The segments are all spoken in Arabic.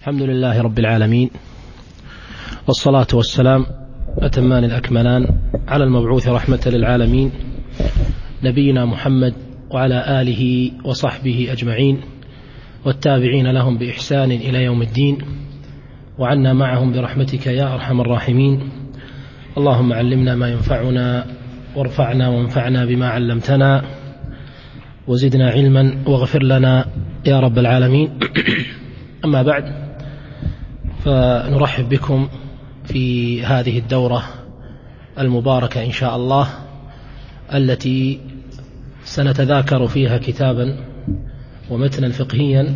الحمد لله رب العالمين، والصلاة والسلام أتمان الأكملان على المبعوث رحمة للعالمين نبينا محمد وعلى آله وصحبه أجمعين والتابعين لهم بإحسان إلى يوم الدين، وعنا معهم برحمتك يا أرحم الراحمين. اللهم علمنا ما ينفعنا وارفعنا وانفعنا بما علمتنا وزدنا علما واغفر لنا يا رب العالمين. أما بعد، فنرحب بكم في هذه الدورة المباركة إن شاء الله، التي سنتذاكر فيها كتابا ومتنا فقهيا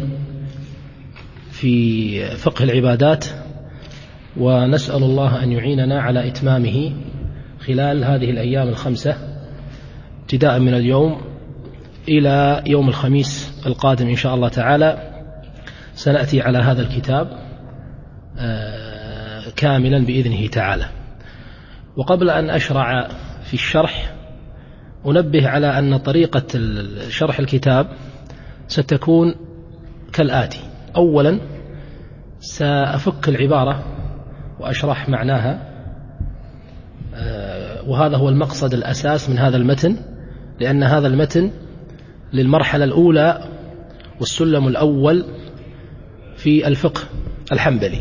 في فقه العبادات، ونسأل الله أن يعيننا على إتمامه خلال هذه الأيام الخمسة ابتداء من اليوم إلى يوم الخميس القادم إن شاء الله تعالى. سنأتي على هذا الكتاب كاملا بإذنه تعالى. وقبل أن أشرع في الشرح أنبه على أن طريقة شرح الكتاب ستكون كالآتي: أولا سأفك العبارة وأشرح معناها، وهذا هو المقصد الأساس من هذا المتن، لأن هذا المتن للمرحلة الأولى والسلم الأول في الفقه الحنبلي.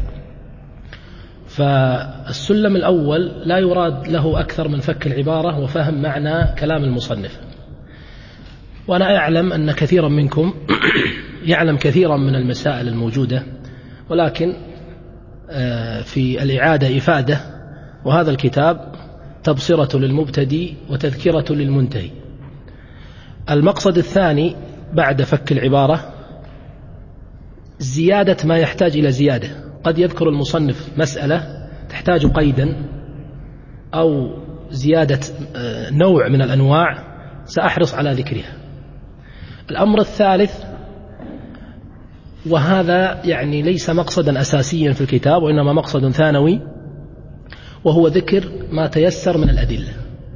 فالسلم الأول لا يراد له أكثر من فك العبارة وفهم معنى كلام المصنف، وأنا أعلم أن كثيرا منكم يعلم كثيرا من المسائل الموجودة، ولكن في الإعادة إفادة، وهذا الكتاب تبصرة للمبتدئ وتذكرة للمنتهي. المقصد الثاني بعد فك العبارة زيادة ما يحتاج إلى زيادة. قد يذكر المصنف مسألة تحتاج قيدا أو زيادة نوع من الأنواع، سأحرص على ذكرها. الأمر الثالث، وهذا يعني ليس مقصدا أساسيا في الكتاب وإنما مقصد ثانوي، وهو ذكر ما تيسر من الأدلة.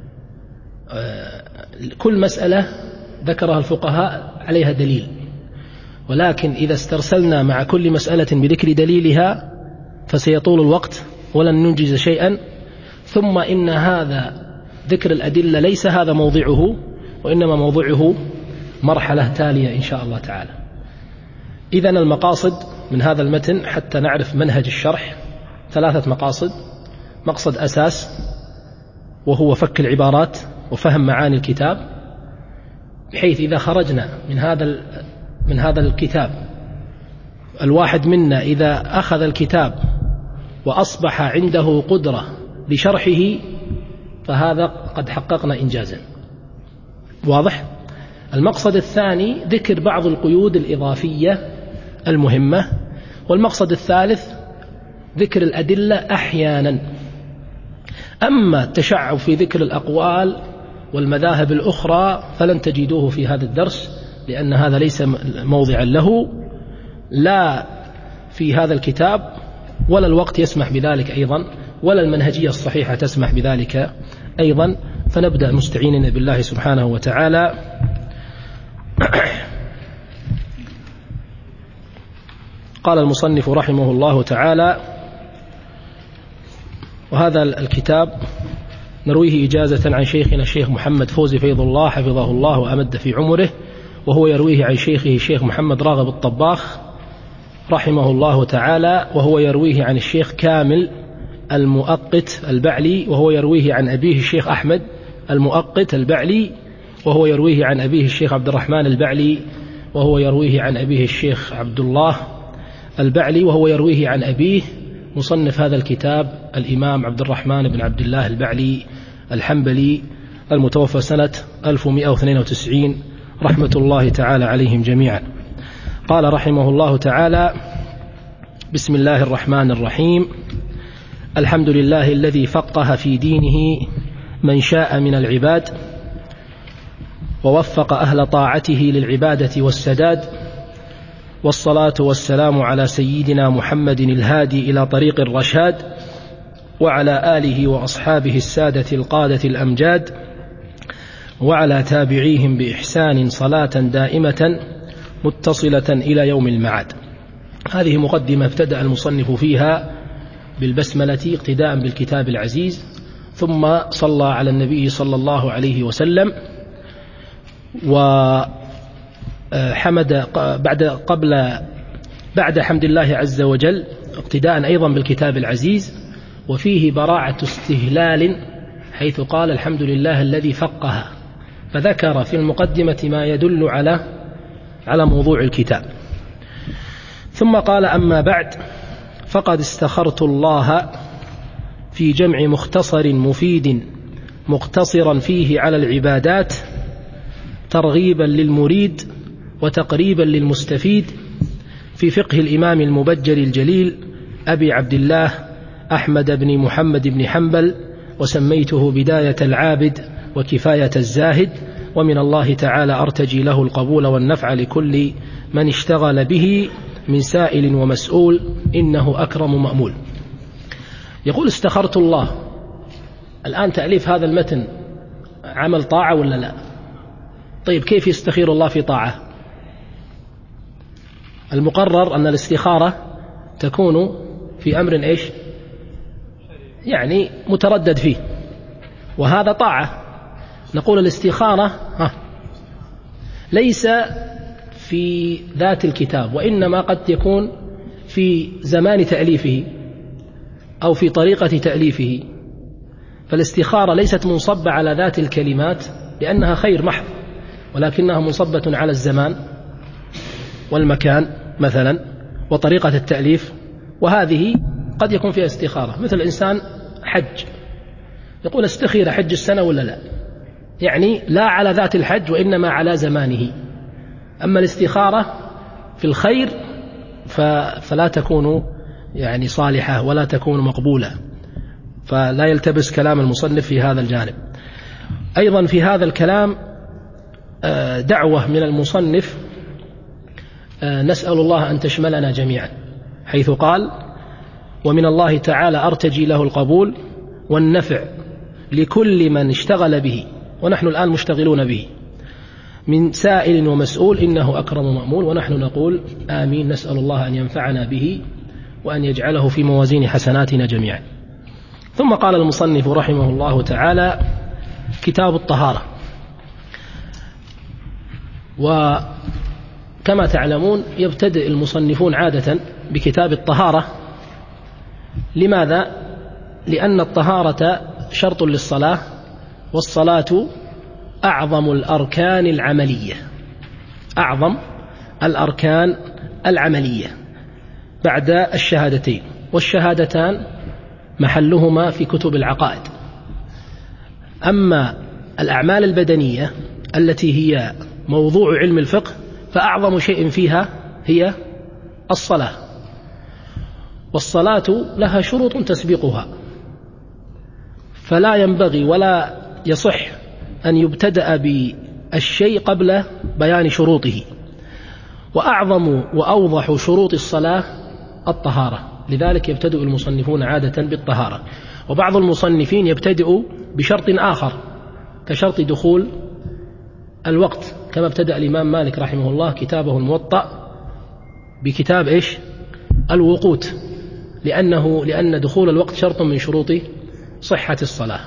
كل مسألة ذكرها الفقهاء عليها دليل، ولكن إذا استرسلنا مع كل مسألة بذكر دليلها فسيطول الوقت ولن ننجز شيئا. ثم إن هذا ذكر الأدلة ليس هذا موضعه، وإنما موضعه مرحلة تالية إن شاء الله تعالى. إذن المقاصد من هذا المتن حتى نعرف منهج الشرح ثلاثة مقاصد: مقصد أساس وهو فك العبارات وفهم معاني الكتاب، بحيث إذا خرجنا من هذا الكتاب، الواحد منا إذا أخذ الكتاب وأصبح عنده قدرة لشرحه فهذا قد حققنا إنجازا. واضح؟ المقصد الثاني ذكر بعض القيود الإضافية المهمة، والمقصد الثالث ذكر الأدلة أحيانا. أما التشعب في ذكر الأقوال والمذاهب الأخرى فلن تجدوه في هذا الدرس، لأن هذا ليس موضعا له، لا في هذا الكتاب، ولا الوقت يسمح بذلك أيضا، ولا المنهجية الصحيحة تسمح بذلك أيضا. فنبدأ مستعينين بالله سبحانه وتعالى. قال المصنف رحمه الله تعالى: وهذا الكتاب نرويه إجازة عن شيخنا الشيخ محمد فوزي فيض الله حفظه الله وأمد في عمره، وهو يرويه عن شيخه الشيخ محمد راغب الطباخ رحمه الله تعالى، وهو يرويه عن الشيخ كامل المؤقت البعلي، وهو يرويه عن أبيه الشيخ أحمد المؤقت البعلي، وهو يرويه عن أبيه الشيخ عبد الرحمن البعلي، وهو يرويه عن أبيه الشيخ عبد الله البعلي، وهو يرويه عن أبيه مصنف هذا الكتاب الإمام عبد الرحمن بن عبد الله البعلي الحنبلي المتوفى سنة 1192 رحمة الله تعالى عليهم جميعا. قال رحمه الله تعالى: بسم الله الرحمن الرحيم. الحمد لله الذي فقه في دينه من شاء من العباد، ووفق أهل طاعته للعبادة والسداد، والصلاة والسلام على سيدنا محمد الهادي إلى طريق الرشاد، وعلى آله وأصحابه السادة القادة الأمجاد، وعلى تابعيهم بإحسان صلاة دائمة متصلة إلى يوم المعاد. هذه مقدمة ابتدأ المصنف فيها بالبسملة اقتداء بالكتاب العزيز، ثم صلى على النبي صلى الله عليه وسلم، وحمد بعد حمد الله عز وجل اقتداء أيضا بالكتاب العزيز. وفيه براعة استهلال حيث قال الحمد لله الذي فقه، فذكر في المقدمة ما يدل على موضوع الكتاب. ثم قال أما بعد، فقد استخرت الله في جمع مختصر مفيد مقتصرا فيه على العبادات، ترغيبا للمريد وتقريبا للمستفيد، في فقه الإمام المبجل الجليل أبي عبد الله أحمد بن محمد بن حنبل، وسميته بداية العابد وكفاية الزاهد، ومن الله تعالى أرتجي له القبول والنفع لكل من اشتغل به من سائل ومسؤول، إنه أكرم مأمول. يقول استخرت الله. الآن تأليف هذا المتن عمل طاعة ولا لا؟ طيب كيف يستخير الله في طاعة؟ المقرر أن الاستخارة تكون في أمر إيش؟ يعني متردد فيه، وهذا طاعة. نقول الاستخارة ليس في ذات الكتاب، وإنما قد يكون في زمان تأليفه أو في طريقة تأليفه. فالاستخارة ليست منصبة على ذات الكلمات لأنها خير محض، ولكنها منصبة على الزمان والمكان مثلا وطريقة التأليف، وهذه قد يكون فيها استخارة. مثل إنسان حج، يقول استخير حج السنة ولا لا، يعني لا على ذات الحج وإنما على زمانه. أما الاستخارة في الخير فلا تكون يعني صالحة ولا تكون مقبولة، فلا يلتبس كلام المصنف في هذا الجانب. أيضا في هذا الكلام دعوة من المصنف نسأل الله أن تشملنا جميعا، حيث قال ومن الله تعالى أرتجي له القبول والنفع لكل من اشتغل به، ونحن الآن مشتغلون به، من سائل ومسؤول، إنه أكرم مأمول. ونحن نقول آمين، نسأل الله أن ينفعنا به وأن يجعله في موازين حسناتنا جميعا. ثم قال المصنف رحمه الله تعالى كتاب الطهارة. وكما تعلمون يبتدئ المصنفون عادة بكتاب الطهارة. لماذا؟ لأن الطهارة شرط للصلاة، والصلاة أعظم الأركان العملية، أعظم الأركان العملية بعد الشهادتين، والشهادتان محلهما في كتب العقائد. أما الأعمال البدنية التي هي موضوع علم الفقه فأعظم شيء فيها هي الصلاة، والصلاة لها شروط تسبقها، فلا ينبغي ولا يصح أن يبتدأ بالشيء قبل بيان شروطه. وأعظم وأوضح شروط الصلاة الطهارة، لذلك يبتدئ المصنفون عادة بالطهارة. وبعض المصنفين يبتدئ بشرط آخر كشرط دخول الوقت، كما ابتدأ الإمام مالك رحمه الله كتابه الموطأ بكتاب إيش؟ الوقوت، لأن دخول الوقت شرط من شروط صحة الصلاة.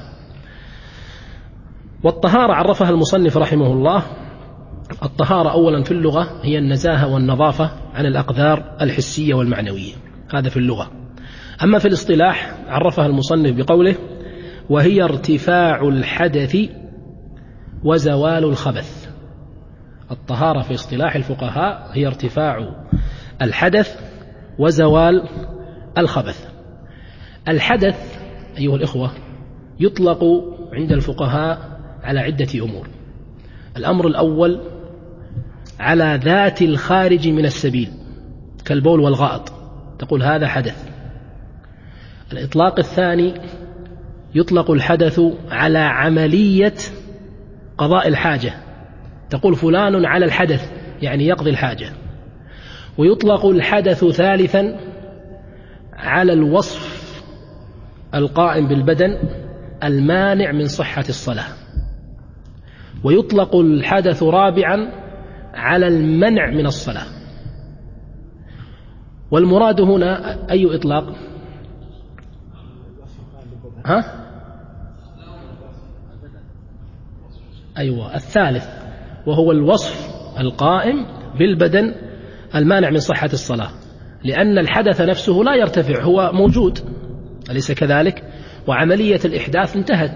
والطهارة عرفها المصنف رحمه الله. الطهارة أولا في اللغة هي النزاهة والنظافة عن الأقدار الحسية والمعنوية، هذا في اللغة. أما في الاصطلاح عرفها المصنف بقوله وهي ارتفاع الحدث وزوال الخبث. الطهارة في اصطلاح الفقهاء هي ارتفاع الحدث وزوال الخبث. الحدث أيها الإخوة يطلق عند الفقهاء على عدة أمور. الأمر الأول على ذات الخارج من السبيل كالبول والغائط، تقول هذا حدث. الإطلاق الثاني يطلق الحدث على عملية قضاء الحاجة، تقول فلان على الحدث يعني يقضي الحاجة. ويطلق الحدث ثالثا على الوصف القائم بالبدن المانع من صحة الصلاة. ويطلق الحدث رابعا على المنع من الصلاة. والمراد هنا أي إطلاق؟ أيوة الثالث، وهو الوصف القائم بالبدن المانع من صحة الصلاة، لأن الحدث نفسه لا يرتفع، هو موجود أليس كذلك؟ وعملية الإحداث انتهت.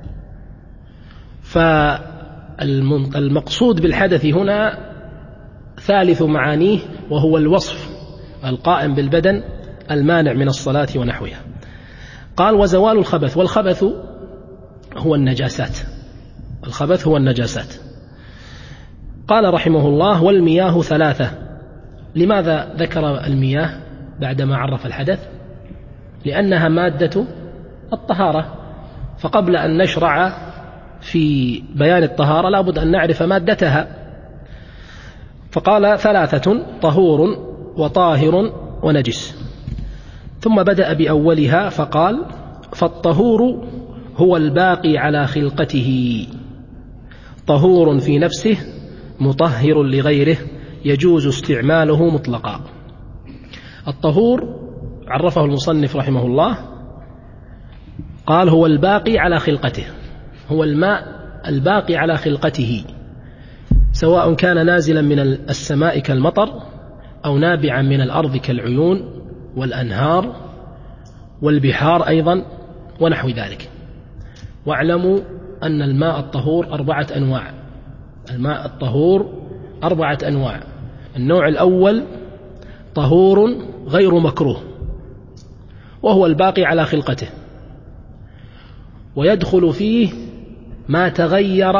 فالمقصود بالحدث هنا ثالث معانيه، وهو الوصف القائم بالبدن المانع من الصلاة ونحوها. قال وزوال الخبث، والخبث هو النجاسات، الخبث هو النجاسات. قال رحمه الله والمياه ثلاثة. لماذا ذكر المياه بعدما عرف الحدث؟ لأنها مادة الطهارة، فقبل أن نشرع في بيان الطهارة لابد أن نعرف مادتها. فقال ثلاثة: طهور وطاهر ونجس. ثم بدأ بأولها فقال: فالطهور هو الباقي على خلقته، طهور في نفسه مطهر لغيره يجوز استعماله مطلقا. الطهور عرفه المصنف رحمه الله، قال هو الباقي على خلقته، هو الماء الباقي على خلقته، سواء كان نازلا من السماء كالمطر أو نابعا من الأرض كالعيون والأنهار والبحار أيضا ونحو ذلك. واعلموا أن الماء الطهور 4 أنواع. الماء الطهور 4 أنواع. النوع الأول طهور غير مكروه، وهو الباقي على خلقته، ويدخل فيه ما تغير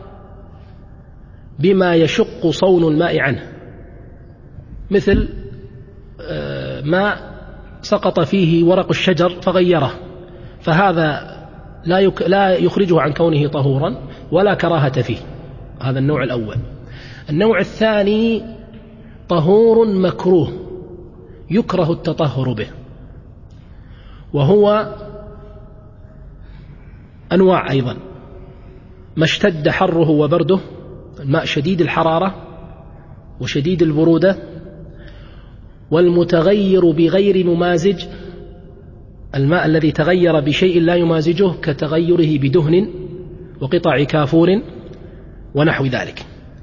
بما يشق صون الماء عنه، مثل ماء سقط فيه ورق الشجر فغيره، فهذا لا يخرجه عن كونه طهورا ولا كراهة فيه. هذا النوع الأول. النوع الثاني طهور مكروه يكره التطهر به، وهو أنواع أيضا: ما اشتد حره وبرده، الماء شديد الحرارة وشديد البرودة، والمتغير بغير ممازج، الماء الذي تغير بشيء لا يمازجه كتغيره بدهن وقطع كافور ونحو ذلك،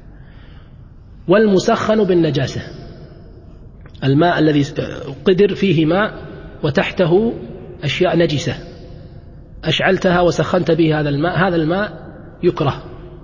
والمسخن بالنجاسة، الماء الذي قدر فيه ماء وتحته أشياء نجسة أشعلتها وسخنت به هذا الماء، هذا الماء يكره.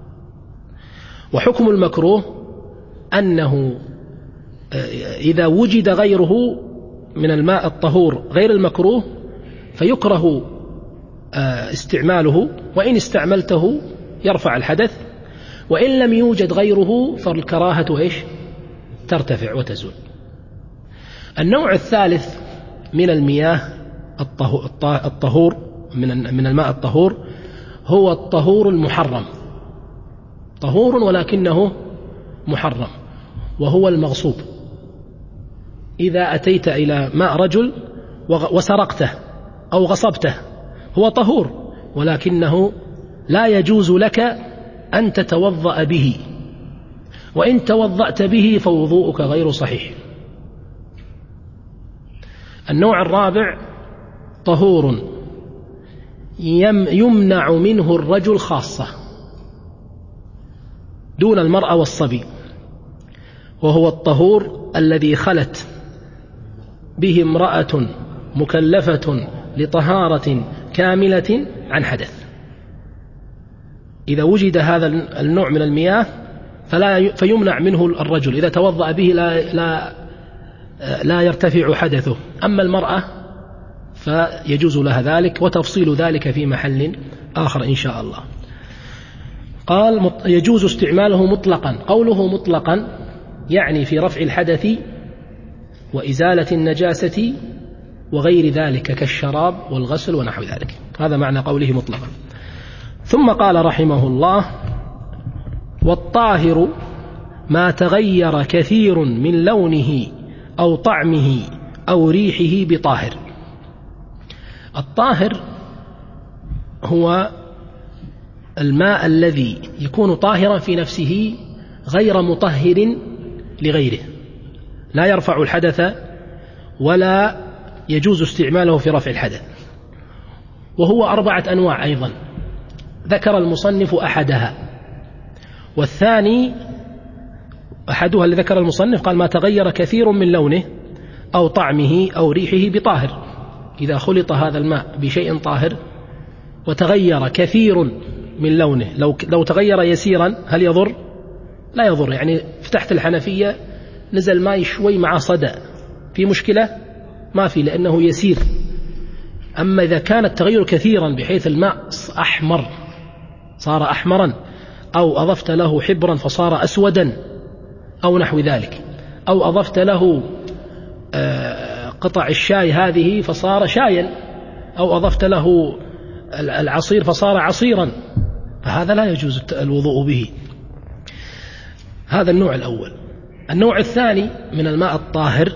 وحكم المكروه أنه إذا وجد غيره من الماء الطهور غير المكروه فيكره استعماله، وإن استعملته يرفع الحدث، وإن لم يوجد غيره فالكراهة ترتفع وتزول. النوع الثالث من المياه الطهور من الماء الطهور هو الطهور المحرم، طهور ولكنه محرم، وهو المغصوب. إذا أتيت إلى ماء رجل وسرقته أو غصبته هو طهور، ولكنه لا يجوز لك أن تتوضأ به، وإن توضأت به فوضوءك غير صحيح. النوع الرابع طهور يمنع منه الرجل خاصة دون المرأة والصبي، وهو الطهور الذي خلت به امرأة مكلفة لطهارة كاملة عن حدث. إذا وجد هذا النوع من المياه فيمنع منه الرجل، إذا توضأ به لا يرتفع حدثه، أما المرأة فيجوز لها ذلك، وتفصيل ذلك في محل آخر إن شاء الله. قال يجوز استعماله مطلقا. قوله مطلقا يعني في رفع الحدث وإزالة النجاسة وغير ذلك كالشراب والغسل ونحو ذلك، هذا معنى قوله مطلقا. ثم قال رحمه الله: والطاهر ما تغير كثير من لونه أو طعمه أو ريحه بطاهر. الطاهر هو الماء الذي يكون طاهرا في نفسه غير مطهر لغيره، لا يرفع الحدث ولا يجوز استعماله في رفع الحدث. وهو 4 أنواع أيضا، ذكر المصنف أحدها، والثاني أحدها اللي ذكر المصنف قال: ما تغير كثير من لونه أو طعمه أو ريحه بطاهر. إذا خلط هذا الماء بشيء طاهر وتغير كثير من لونه، لو تغير يسيرا هل يضر؟ لا يضر. يعني فتحت الحنفية نزل ماء شوي مع صدى، في مشكلة؟ ما في، لأنه يسير. أما إذا كان التغير كثيرا بحيث الماء أحمر صار أحمرا، أو أضفت له حبرا فصار أسودا أو نحو ذلك، أو أضفت له قطع الشاي هذه فصار شايا، أو أضفت له العصير فصار عصيرا، فهذا لا يجوز الوضوء به. هذا النوع الأول. النوع الثاني من الماء الطاهر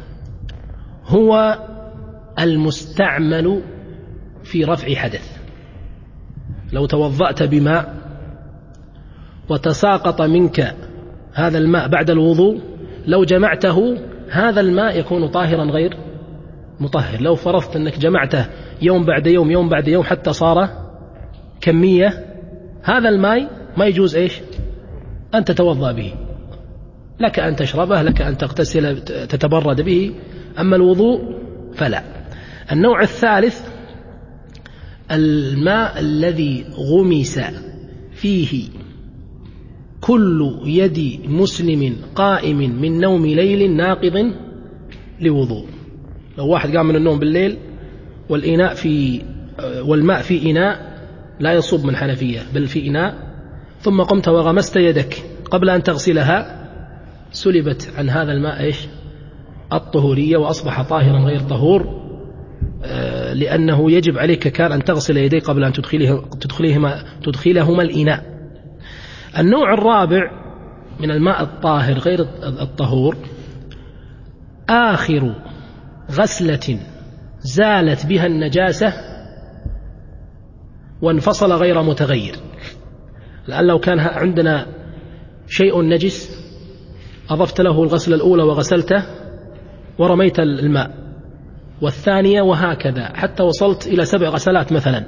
هو المستعمل في رفع حدث. لو توضأت بماء وتساقط منك هذا الماء بعد الوضوء، لو جمعته هذا الماء يكون طاهرا غير مطهر. لو فرضت أنك جمعته يوم بعد يوم يوم بعد يوم حتى صار كمية، هذا الماء ما يجوز أن تتوضأ به، لك أن تشربه، لك أن تغتسل تتبرد به، أما الوضوء فلا. النوع الثالث الماء الذي غمس فيه كل يد مسلم قائم من نوم ليل ناقض لوضوء. لو واحد قام من النوم بالليل والماء في إناء، لا يصب من حنفية بل في إناء، ثم قمت وغمست يدك قبل أن تغسلها، سلبت عن هذا الماء الطهورية وأصبح طاهرا غير طهور، لأنه يجب عليك كان أن تغسل يديك قبل أن تدخلهما الإناء. النوع الرابع من الماء الطاهر غير الطهور آخر غسلة زالت بها النجاسة وانفصل غير متغير. لأن لو كان عندنا شيء نجس أضفت له الغسلة الأولى وغسلته ورميت الماء، والثانية وهكذا حتى وصلت إلى 7 غسلات مثلا،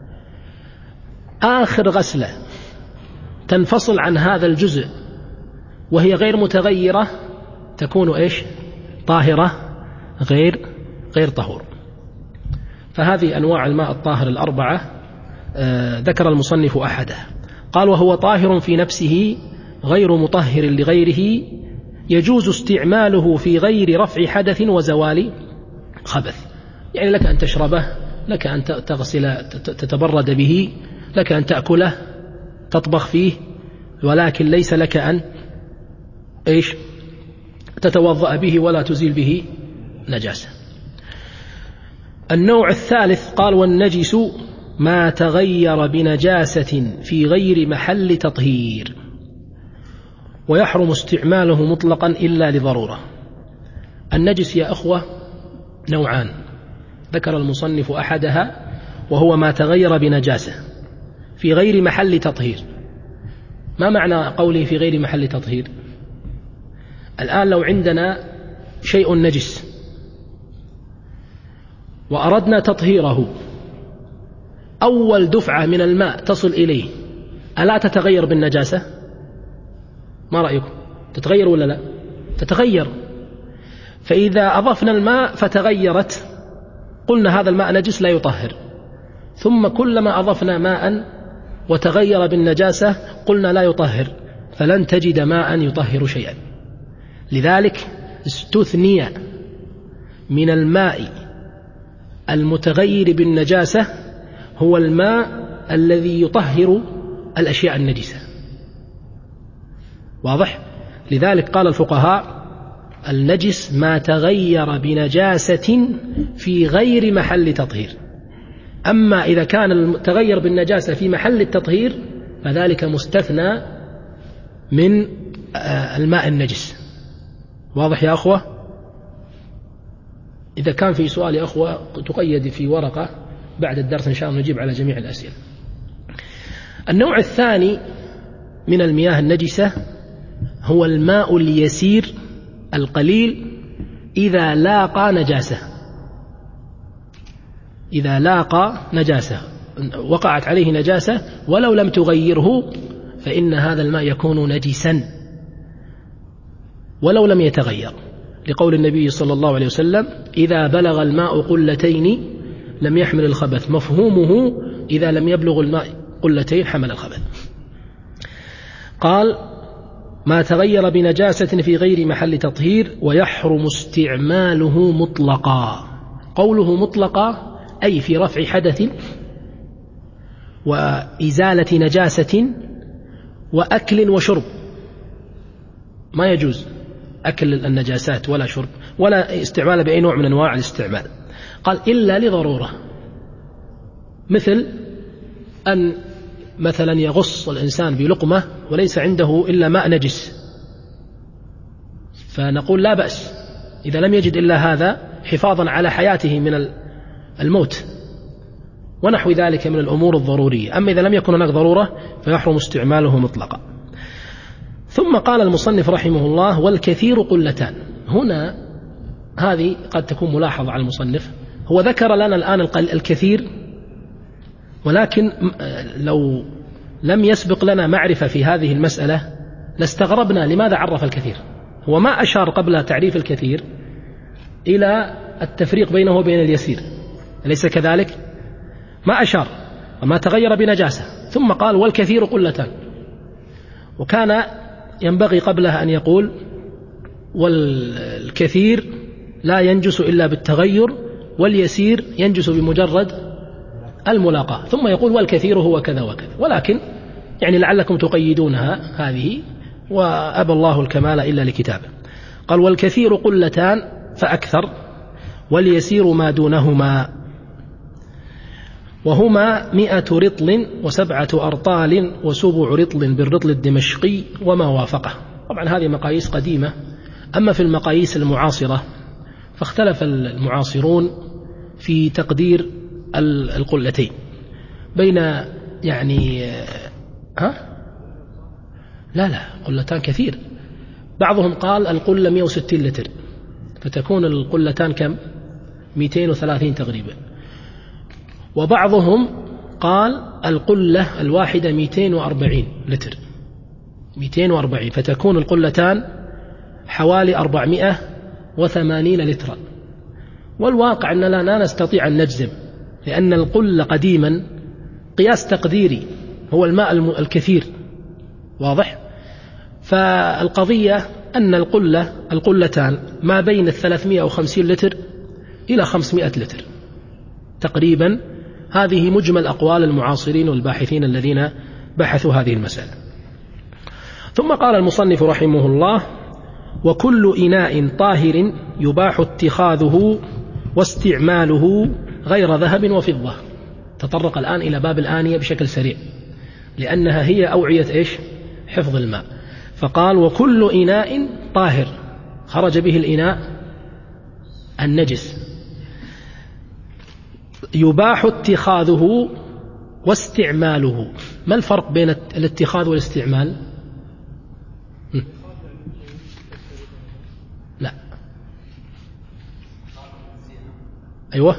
آخر غسلة تنفصل عن هذا الجزء وهي غير متغيرة تكون طاهرة غير طهور. فهذه أنواع الماء الطاهر 4 ذكر المصنف أحدها. قال: وهو طاهر في نفسه غير مطهر لغيره، يجوز استعماله في غير رفع حدث وزوال خبث. يعني لك أن تشربه، لك أن تغسل تتبرد به، لك أن تأكله تطبخ فيه، ولكن ليس لك أن تتوضأ به ولا تزيل به نجاسة. النوع الثالث قال: والنجس ما تغير بنجاسة في غير محل تطهير، ويحرم استعماله مطلقا إلا لضرورة. النجس يا أخوة نوعان، ذكر المصنف أحدها وهو ما تغير بنجاسة في غير محل تطهير. ما معنى قوله في غير محل تطهير؟ الآن لو عندنا شيء نجس وأردنا تطهيره، أول دفعة من الماء تصل إليه ألا تتغير بالنجاسة؟ ما رأيكم؟ تتغير ولا لا؟ تتغير. فإذا أضفنا الماء فتغيرت قلنا هذا الماء نجس لا يطهر، ثم كلما أضفنا ماء وتغير بالنجاسة قلنا لا يطهر، فلن تجد ماء يطهر شيئا. لذلك استثني من الماء المتغير بالنجاسة هو الماء الذي يطهر الأشياء النجسة. واضح؟ لذلك قال الفقهاء: النجس ما تغير بنجاسة في غير محل تطهير. أما إذا كان التغير بالنجاسة في محل التطهير فذلك مستثنى من الماء النجس. واضح يا أخوة؟ إذا كان في سؤال يا أخوة تقيد في ورقة، بعد الدرس إن شاء الله نجيب على جميع الأسئلة. النوع الثاني من المياه النجسة هو الماء اليسير القليل إذا لاقى نجاسة وقعت عليه نجاسة ولو لم تغيره فإن هذا الماء يكون نجسا ولو لم يتغير، لقول النبي صلى الله عليه وسلم: إذا بلغ الماء قلتين لم يحمل الخبث. مفهومه إذا لم يبلغ الماء قلتين حمل الخبث. قال: ما تغير بنجاسة في غير محل تطهير ويحرم استعماله مطلقا. قوله مطلقا أي في رفع حدث وإزالة نجاسة وأكل وشرب، ما يجوز أكل النجاسات ولا شرب ولا استعمال بأي نوع من أنواع الاستعمال. قال: إلا لضرورة، مثل أن مثلا يغص الإنسان بلقمة وليس عنده إلا ماء نجس، فنقول لا بأس إذا لم يجد إلا هذا حفاظا على حياته من الموت ونحو ذلك من الأمور الضرورية. أما إذا لم يكن هناك ضرورة فيحرم استعماله مطلقا. ثم قال المصنف رحمه الله: والكثير قلتان. هنا هذه قد تكون ملاحظة على المصنف، هو ذكر لنا الآن الكثير، ولكن لو لم يسبق لنا معرفة في هذه المسألة لاستغربنا لماذا عرف الكثير. هو ما أشار قبل تعريف الكثير إلى التفريق بينه وبين اليسير، أليس كذلك؟ ما أشار وما تغير بنجاسة، ثم قال: والكثير قلتان. وكان ينبغي قبلها أن يقول: والكثير لا ينجس إلا بالتغير، واليسير ينجس بمجرد الملاقاة، ثم يقول: والكثير هو كذا وكذا. ولكن يعني لعلكم تقيدونها هذه، وأبى الله الكمال إلا لكتابه. قال: والكثير قلتان فأكثر، واليسير ما دونهما، وهما 100 رطل و7 أرطال و7 رطل بالرطل الدمشقي وما وافقه. طبعا هذه مقاييس قديمة. أما في المقاييس المعاصرة فاختلف المعاصرون في تقدير القلتين بين يعني لا قلتان كثير. بعضهم قال القلة 160 لتر، فتكون القلتان كم؟ 230 تقريبا. وبعضهم قال القلة الواحدة 240 لتر، 240، فتكون القلتان حوالي 480 لترا. والواقع أننا لا نستطيع أن نجزم، لأن القلة قديما قياس تقديري هو الماء الكثير، واضح؟ فالقضية أن القلتان ما بين 350 لتر إلى 500 لتر تقريبا. هذه مجمل أقوال المعاصرين والباحثين الذين بحثوا هذه المسألة. ثم قال المصنف رحمه الله: وكل إناء طاهر يباح اتخاذه واستعماله غير ذهب وفضة. تطرق الآن إلى باب الآنية بشكل سريع، لأنها هي أوعية حفظ الماء. فقال: وكل إناء طاهر، خرج به الإناء النجس، يباح اتخاذه واستعماله. ما الفرق بين الاتخاذ والاستعمال؟ لا، أيوة،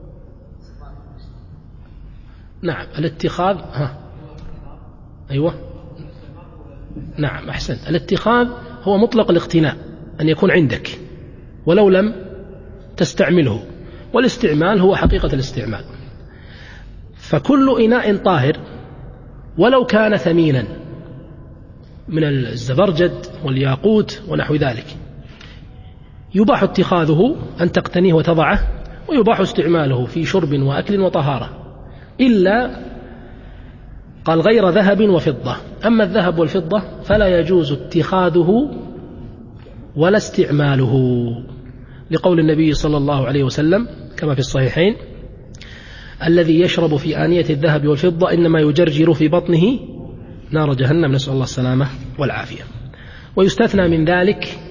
نعم، الاتخاذ، أيوة، نعم، أحسنت. الاتخاذ هو مطلق الاقتناء، أن يكون عندك ولو لم تستعمله، والاستعمال هو حقيقة الاستعمال. فكل إناء طاهر ولو كان ثمينا من الزبرجد والياقوت ونحو ذلك يباح اتخاذه، أن تقتنيه وتضعه، ويباح استعماله في شرب وأكل وطهارة، إلا قال غير ذهب وفضة. أما الذهب والفضة فلا يجوز اتخاذه ولا استعماله، لقول النبي صلى الله عليه وسلم كما في الصحيحين: الذي يشرب في آنية الذهب والفضة إنما يجرجر في بطنه نار جهنم، نسأل الله السلامة والعافية. ويستثنى من ذلك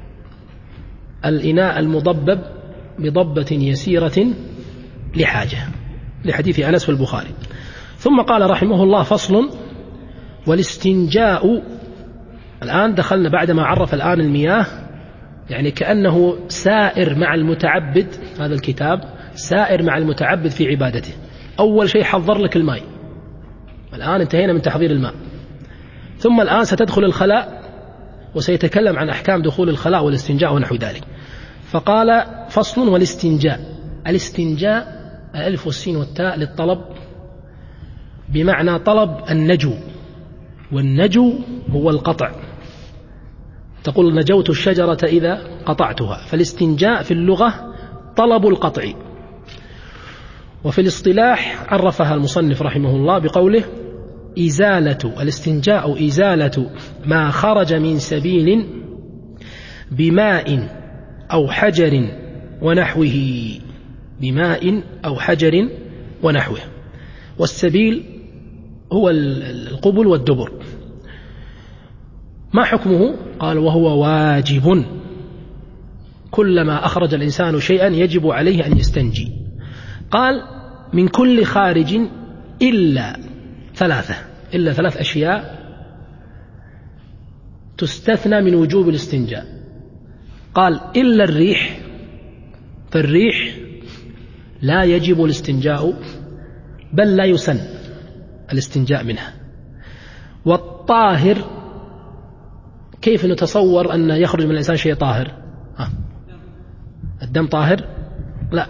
الإناء المضبب بضبة يسيرة لحاجة، لحديث أنس في البخاري. ثم قال رحمه الله: فصل: والاستنجاء. الآن دخلنا بعدما عرف الآن المياه يعني كأنه سائر مع المتعبد، هذا الكتاب سائر مع المتعبد في عبادته. أول شيء حضر لك الماء، الآن انتهينا من تحضير الماء، ثم الآن ستدخل الخلاء وسيتكلم عن أحكام دخول الخلاء والاستنجاء ونحو ذلك. فقال فصل والاستنجاء. الاستنجاء الألف والسين والتاء للطلب، بمعنى طلب النجو، والنجو هو القطع، تقول نجوت الشجرة إذا قطعتها، فالاستنجاء في اللغة طلب القطع. وفي الاصطلاح عرفها المصنف رحمه الله بقوله إزالة الاستنجاء إزالة ما خرج من سبيل بماء أو حجر ونحوه، بماء أو حجر ونحوه. والسبيل هو القبل والدبر. ما حكمه؟ قال وهو واجب، كلما أخرج الإنسان شيئا يجب عليه أن يستنجي. قال من كل خارج إلا ثلاث أشياء تستثنى من وجوب الاستنجاء. قال إلا الريح، فالريح لا يجب الاستنجاء بل لا يسن الاستنجاء منها. والطاهر، كيف نتصور أن يخرج من الإنسان شيء طاهر؟ الدم طاهر؟ لا.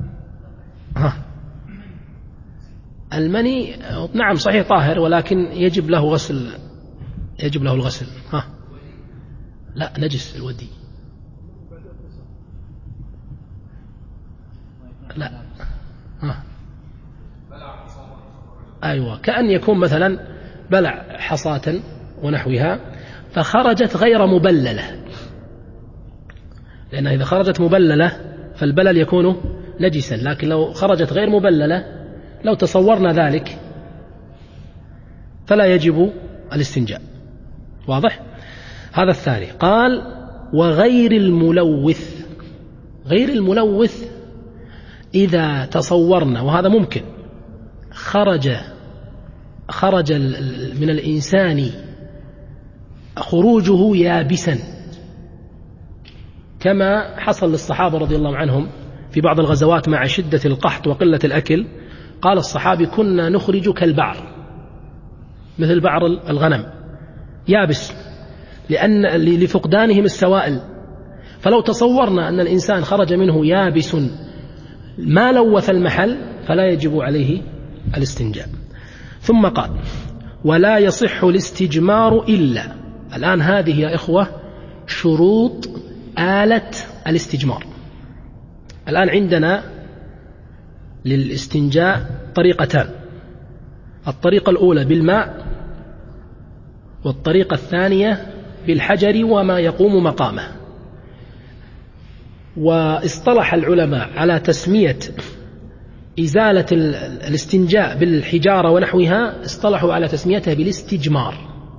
المني نعم صحيح طاهر، ولكن يجب له غسل، يجب له الغسل. لا نجس الودي، لا. أيوة، كأن يكون مثلا بلع حصاة ونحوها فخرجت غير مبللة، لأن إذا خرجت مبللة فالبلل يكون نجسا، لكن لو خرجت غير مبللة لو تصورنا ذلك فلا يجب الاستنجاء. واضح؟ هذا الثاني. قال وغير الملوث. غير الملوث إذا تصورنا، وهذا ممكن، خرج من الإنسان خروجه يابسا، كما حصل للصحابة رضي الله عنهم في بعض الغزوات مع شدة القحط وقلة الأكل. قال الصحابي كنا نخرج كالبعر، مثل بعر الغنم يابس، لفقدانهم السوائل. فلو تصورنا أن الإنسان خرج منه يابس ما لوث المحل فلا يجب عليه الاستنجاء. ثم قال ولا يصح الاستجمار إلا. الآن هذه يا إخوة شروط آلة الاستجمار. الآن عندنا للاستنجاء طريقتان، الطريقة الأولى بالماء، والطريقة الثانية بالحجر وما يقوم مقامه. واصطلح العلماء على تسمية إزالة الاستنجاء بالحجارة ونحوها، اصطلحوا على تسميتها بالاستجمار.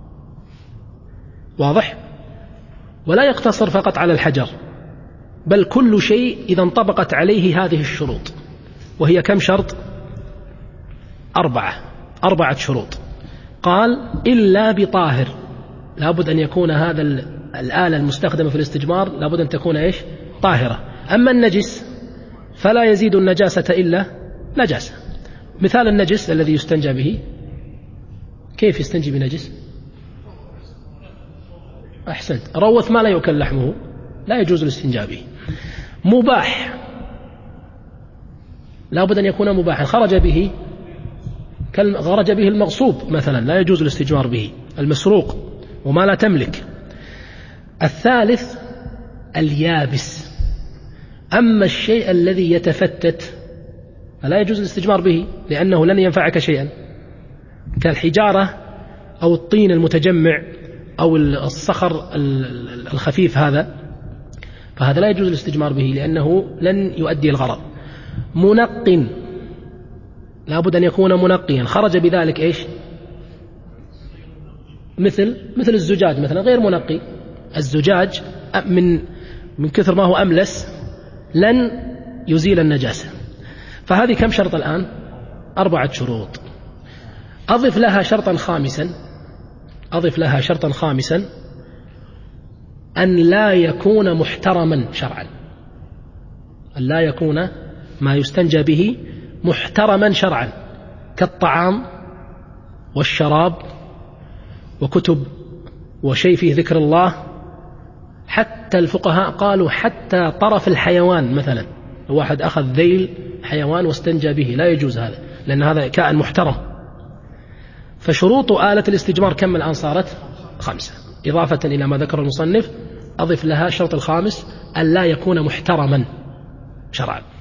واضح؟ ولا يقتصر فقط على الحجر، بل كل شيء إذا انطبقت عليه هذه الشروط، وهي كم شرط؟ 4 شروط. قال إلا بطاهر، لابد أن يكون هذا الآلة المستخدمة في الاستجمار لابد أن تكون إيش؟ طاهرة. أما النجس فلا يزيد النجاسة إلا نجاسة. مثال النجس الذي يستنجى به، كيف يستنجي بنجس؟ أحسنت، روث ما لا يؤكل لحمه لا يجوز الاستنجاء به. مباح لابد أن يكون مباحا، خرج به المغصوب مثلا لا يجوز الاستجمار به، المسروق وما لا تملك. الثالث اليابس. أما الشيء الذي يتفتت فلا يجوز الاستجمار به، لأنه لن ينفعك شيئا، كالحجارة أو الطين المتجمع أو الصخر الخفيف هذا، فهذا لا يجوز الاستجمار به لأنه لن يؤدي الغرض. منق، لابد أن يكون منقيا، خرج بذلك إيش؟ مثل الزجاج مثلا غير منقي، الزجاج من كثر ما هو أملس لن يزيل النجاسة. فهذه كم شرط الآن؟ 4 شروط. أضف لها شرطا خامسا، أن لا يكون محترما شرعا، أن لا يكون ما يستنجى به محترما شرعا، كالطعام والشراب وكتب وشيء فيه ذكر الله. حتى الفقهاء قالوا حتى طرف الحيوان، مثلا واحد أخذ ذيل حيوان واستنجى به لا يجوز هذا، لأن هذا كائن محترم. فشروط آلة الاستجمار كم الآن صارت؟ 5. إضافة إلى ما ذكر المصنف أضف لها شرط الخامس: أن لا يكون محترما شرعا.